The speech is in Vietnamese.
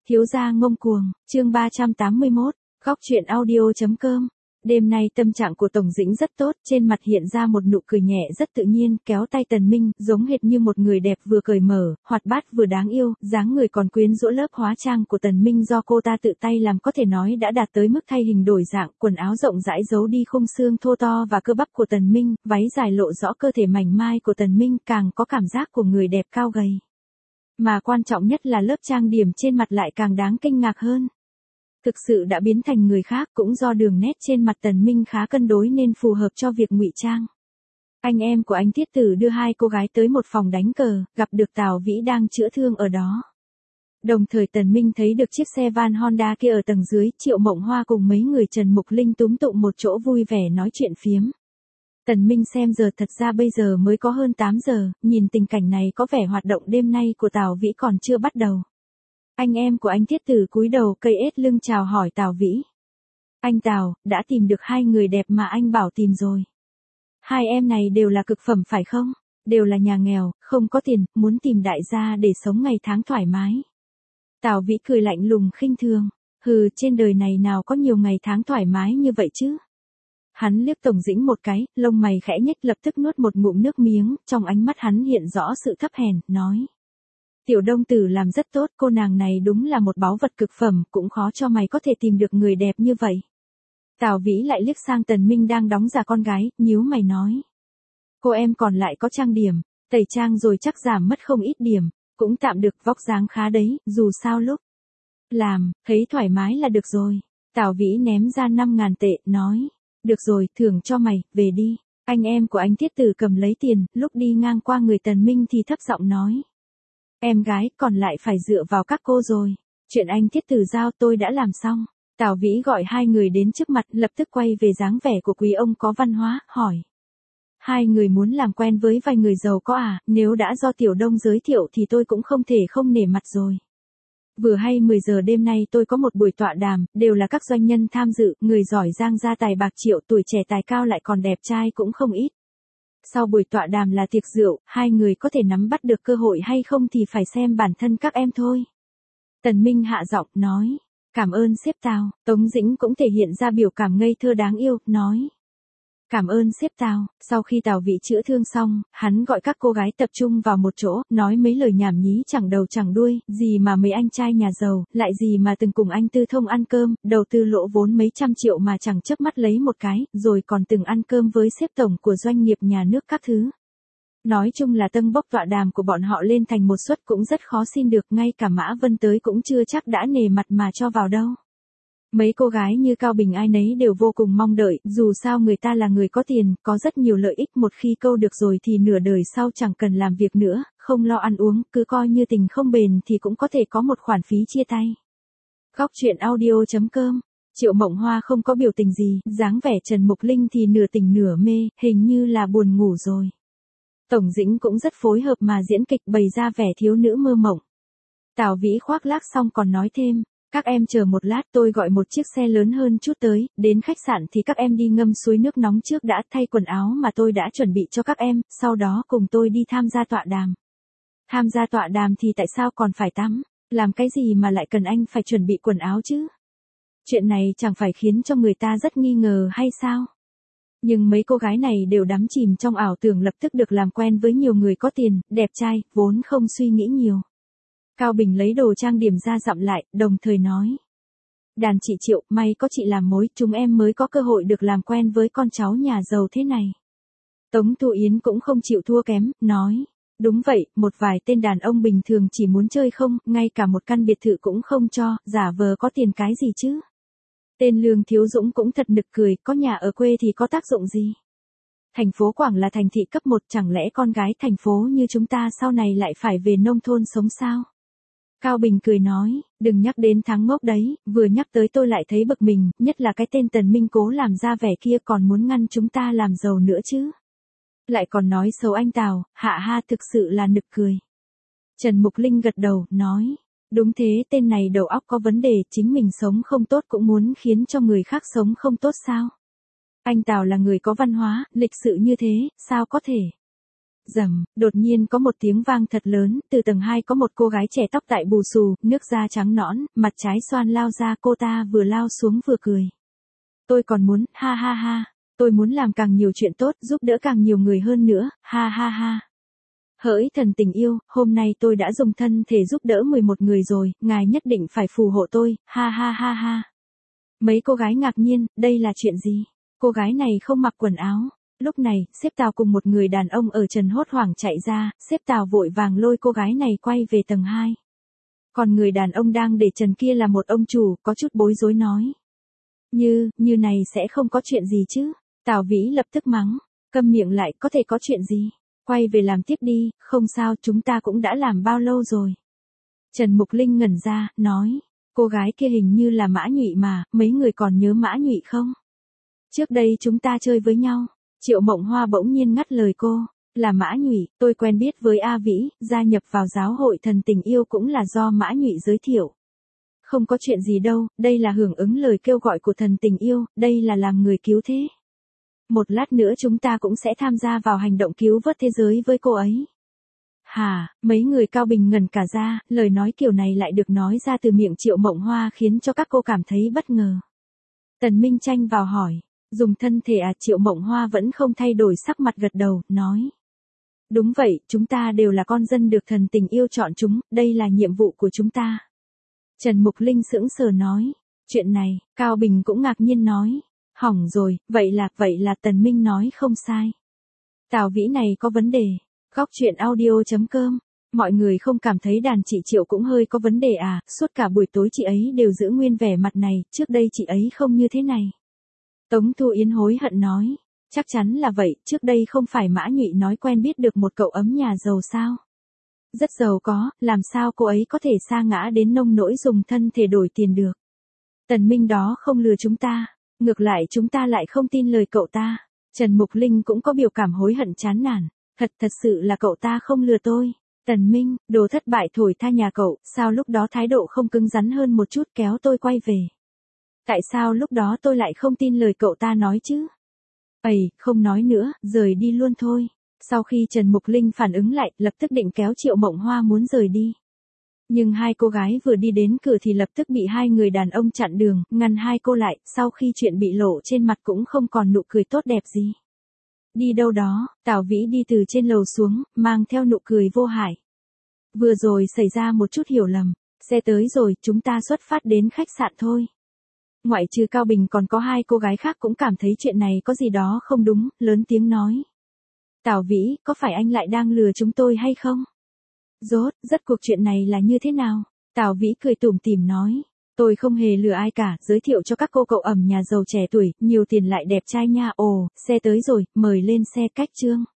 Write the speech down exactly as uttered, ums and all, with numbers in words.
Thiếu gia ngông cuồng, chương ba trăm tám mươi mốt, góc truyện audio.com. Đêm nay tâm trạng của Tổng Dĩnh rất tốt, trên mặt hiện ra một nụ cười nhẹ rất tự nhiên, kéo tay Tần Minh, giống hệt như một người đẹp vừa cởi mở, hoạt bát vừa đáng yêu, dáng người còn quyến rũ. Lớp hóa trang của Tần Minh do cô ta tự tay làm có thể nói đã đạt tới mức thay hình đổi dạng, quần áo rộng rãi giấu đi khung xương thô to và cơ bắp của Tần Minh, váy dài lộ rõ cơ thể mảnh mai của Tần Minh, càng có cảm giác của người đẹp cao gầy. Mà quan trọng nhất là lớp trang điểm trên mặt lại càng đáng kinh ngạc hơn. Thực sự đã biến thành người khác, cũng do đường nét trên mặt Tần Minh khá cân đối nên phù hợp cho việc ngụy trang. Anh em của anh Tiết Tử đưa hai cô gái tới một phòng đánh cờ, gặp được Tào Vĩ đang chữa thương ở đó. Đồng thời Tần Minh thấy được chiếc xe van Honda kia ở tầng dưới, Triệu Mộng Hoa cùng mấy người Trần Mục Linh túm tụm một chỗ vui vẻ nói chuyện phiếm. Tần Minh xem giờ thật ra bây giờ mới có hơn tám giờ, nhìn tình cảnh này có vẻ hoạt động đêm nay của Tào Vĩ còn chưa bắt đầu. Anh em của anh Tiết Tử cúi đầu cây ết lưng chào hỏi Tào Vĩ. Anh Tào, đã tìm được hai người đẹp mà anh bảo tìm rồi. Hai em này đều là cực phẩm phải không? Đều là nhà nghèo, không có tiền, muốn tìm đại gia để sống ngày tháng thoải mái. Tào Vĩ cười lạnh lùng khinh thường. Hừ, trên đời này nào có nhiều ngày tháng thoải mái như vậy chứ? Hắn liếc Tổng Dĩnh một cái, lông mày khẽ nhếch, lập tức nuốt một ngụm nước miếng, trong ánh mắt hắn hiện rõ sự thấp hèn, nói. Tiểu Đông Tử làm rất tốt, cô nàng này đúng là một báu vật cực phẩm, cũng khó cho mày có thể tìm được người đẹp như vậy. Tào Vĩ lại liếc sang Tần Minh đang đóng giả con gái, nhíu mày nói. Cô em còn lại có trang điểm, tẩy trang rồi chắc giảm mất không ít điểm, cũng tạm được, vóc dáng khá đấy, dù sao lúc làm, thấy thoải mái là được rồi. Tào Vĩ ném ra năm ngàn tệ, nói. Được rồi, thưởng cho mày, về đi. Anh em của anh Tiết Tử cầm lấy tiền, lúc đi ngang qua người Tần Minh thì thấp giọng nói. Em gái, còn lại phải dựa vào các cô rồi. Chuyện anh Tiết Tử giao tôi đã làm xong. Tào Vĩ gọi hai người đến trước mặt, lập tức quay về dáng vẻ của quý ông có văn hóa, hỏi. Hai người muốn làm quen với vài người giàu có à, nếu đã do Tiểu Đông giới thiệu thì tôi cũng không thể không nể mặt rồi. Vừa hay mười giờ đêm nay tôi có một buổi tọa đàm, đều là các doanh nhân tham dự, người giỏi giang gia tài bạc triệu, tuổi trẻ tài cao lại còn đẹp trai cũng không ít. Sau buổi tọa đàm là tiệc rượu, hai người có thể nắm bắt được cơ hội hay không thì phải xem bản thân các em thôi. Tần Minh hạ giọng, nói. Cảm ơn sếp Tào. Tống Dĩnh cũng thể hiện ra biểu cảm ngây thơ đáng yêu, nói. Cảm ơn sếp Tào. Sau khi Tào Vĩ chữa thương xong, hắn gọi các cô gái tập trung vào một chỗ, nói mấy lời nhảm nhí chẳng đầu chẳng đuôi, gì mà mấy anh trai nhà giàu, lại gì mà từng cùng anh Tư Thông ăn cơm, đầu tư lỗ vốn mấy trăm triệu mà chẳng chớp mắt lấy một cái, rồi còn từng ăn cơm với sếp tổng của doanh nghiệp nhà nước các thứ. Nói chung là tâng bốc tọa đàm của bọn họ lên thành một suất cũng rất khó xin được, ngay cả Mã Vân tới cũng chưa chắc đã nề mặt mà cho vào đâu. Mấy cô gái như Cao Bình ai nấy đều vô cùng mong đợi, dù sao người ta là người có tiền, có rất nhiều lợi ích, một khi câu được rồi thì nửa đời sau chẳng cần làm việc nữa, không lo ăn uống, cứ coi như tình không bền thì cũng có thể có một khoản phí chia tay. Góc truyện audio.com. Triệu Mộng Hoa không có biểu tình gì, dáng vẻ Trần Mục Linh thì nửa tỉnh nửa mê, hình như là buồn ngủ rồi. Tổng Dĩnh cũng rất phối hợp mà diễn kịch, bày ra vẻ thiếu nữ mơ mộng. Tào Vĩ khoác lác xong còn nói thêm. Các em chờ một lát, tôi gọi một chiếc xe lớn hơn chút tới, đến khách sạn thì các em đi ngâm suối nước nóng trước đã, thay quần áo mà tôi đã chuẩn bị cho các em, sau đó cùng tôi đi tham gia tọa đàm. Tham gia tọa đàm thì tại sao còn phải tắm, làm cái gì mà lại cần anh phải chuẩn bị quần áo chứ? Chuyện này chẳng phải khiến cho người ta rất nghi ngờ hay sao? Nhưng mấy cô gái này đều đắm chìm trong ảo tưởng lập tức được làm quen với nhiều người có tiền, đẹp trai, vốn không suy nghĩ nhiều. Cao Bình lấy đồ trang điểm ra dặm lại, đồng thời nói. Đàn chị Triệu, may có chị làm mối, chúng em mới có cơ hội được làm quen với con cháu nhà giàu thế này. Tống Thu Yến cũng không chịu thua kém, nói. Đúng vậy, một vài tên đàn ông bình thường chỉ muốn chơi không, ngay cả một căn biệt thự cũng không cho, giả vờ có tiền cái gì chứ. Tên Lương Thiếu Dũng cũng thật nực cười, có nhà ở quê thì có tác dụng gì. Thành phố Quảng là thành thị cấp một, chẳng lẽ con gái thành phố như chúng ta sau này lại phải về nông thôn sống sao? Cao Bình cười nói, đừng nhắc đến tháng ngốc đấy, vừa nhắc tới tôi lại thấy bực mình, nhất là cái tên Tần Minh cố làm ra vẻ kia còn muốn ngăn chúng ta làm giàu nữa chứ. Lại còn nói xấu anh Tào, hạ ha, thực sự là nực cười. Trần Mục Linh gật đầu, nói, đúng thế, tên này đầu óc có vấn đề, chính mình sống không tốt cũng muốn khiến cho người khác sống không tốt sao? Anh Tào là người có văn hóa, lịch sự như thế, sao có thể? Rầm, đột nhiên có một tiếng vang thật lớn, từ tầng hai có một cô gái trẻ tóc tại bù xù, nước da trắng nõn, mặt trái xoan lao ra, cô ta vừa lao xuống vừa cười. Tôi còn muốn, ha ha ha, tôi muốn làm càng nhiều chuyện tốt, giúp đỡ càng nhiều người hơn nữa, ha ha ha. Hỡi thần tình yêu, hôm nay tôi đã dùng thân thể giúp đỡ mười một người rồi, ngài nhất định phải phù hộ tôi, ha ha ha ha. Mấy cô gái ngạc nhiên, đây là chuyện gì? Cô gái này không mặc quần áo. Lúc này, sếp Tào cùng một người đàn ông ở trần hốt hoảng chạy ra, sếp Tào vội vàng lôi cô gái này quay về tầng hai. Còn người đàn ông đang để trần kia là một ông chủ, có chút bối rối nói. Như, như này sẽ không có chuyện gì chứ? Tào Vĩ lập tức mắng, câm miệng lại, có thể có chuyện gì? Quay về làm tiếp đi, không sao, chúng ta cũng đã làm bao lâu rồi. Trần Mục Linh ngẩn ra, nói, cô gái kia hình như là Mã Nhụy mà, mấy người còn nhớ Mã Nhụy không? Trước đây chúng ta chơi với nhau. Triệu Mộng Hoa bỗng nhiên ngắt lời cô, là Mã Nhụy, tôi quen biết với A Vĩ, gia nhập vào giáo hội thần tình yêu cũng là do Mã Nhụy giới thiệu. Không có chuyện gì đâu, đây là hưởng ứng lời kêu gọi của thần tình yêu, đây là làm người cứu thế. Một lát nữa chúng ta cũng sẽ tham gia vào hành động cứu vớt thế giới với cô ấy. Hà, mấy người Cao Bình ngẩn cả ra, lời nói kiểu này lại được nói ra từ miệng Triệu Mộng Hoa khiến cho các cô cảm thấy bất ngờ. Tần Minh Tranh vào hỏi, dùng thân thể à? Triệu Mộng Hoa vẫn không thay đổi sắc mặt, gật đầu, nói. Đúng vậy, chúng ta đều là con dân được thần tình yêu chọn chúng, đây là nhiệm vụ của chúng ta. Trần Mục Linh sững sờ nói, chuyện này, Cao Bình cũng ngạc nhiên nói. Hỏng rồi, vậy là, vậy là Tần Minh nói không sai. Tào Vĩ này có vấn đề. Góc truyện audio chấm com. Mọi người không cảm thấy đàn chị Triệu cũng hơi có vấn đề à, suốt cả buổi tối chị ấy đều giữ nguyên vẻ mặt này, trước đây chị ấy không như thế này. Tống Thu Yến hối hận nói, chắc chắn là vậy, trước đây không phải Mã Nhụy nói quen biết được một cậu ấm nhà giàu sao? Rất giàu có, làm sao cô ấy có thể sa ngã đến nông nỗi dùng thân thể đổi tiền được? Tần Minh đó không lừa chúng ta. Ngược lại chúng ta lại không tin lời cậu ta. Trần Mục Linh cũng có biểu cảm hối hận chán nản. Thật thật sự là cậu ta không lừa tôi. Tần Minh, đồ thất bại thổi tha nhà cậu, sao lúc đó thái độ không cứng rắn hơn một chút kéo tôi quay về. Tại sao lúc đó tôi lại không tin lời cậu ta nói chứ? Ây, không nói nữa, rời đi luôn thôi. Sau khi Trần Mục Linh phản ứng lại, lập tức định kéo Triệu Mộng Hoa muốn rời đi. Nhưng hai cô gái vừa đi đến cửa thì lập tức bị hai người đàn ông chặn đường, ngăn hai cô lại, sau khi chuyện bị lộ trên mặt cũng không còn nụ cười tốt đẹp gì. Đi đâu đó, Tào Vĩ đi từ trên lầu xuống, mang theo nụ cười vô hại. Vừa rồi xảy ra một chút hiểu lầm, xe tới rồi, chúng ta xuất phát đến khách sạn thôi. Ngoại trừ Cao Bình còn có hai cô gái khác cũng cảm thấy chuyện này có gì đó không đúng, lớn tiếng nói. Tào Vĩ, có phải anh lại đang lừa chúng tôi hay không? Rốt, rất cuộc chuyện này là như thế nào? Tào Vĩ cười tủm tỉm nói. Tôi không hề lừa ai cả, giới thiệu cho các cô cậu ẩm nhà giàu trẻ tuổi, nhiều tiền lại đẹp trai nha. Ồ, xe tới rồi, mời lên xe. Cách chương.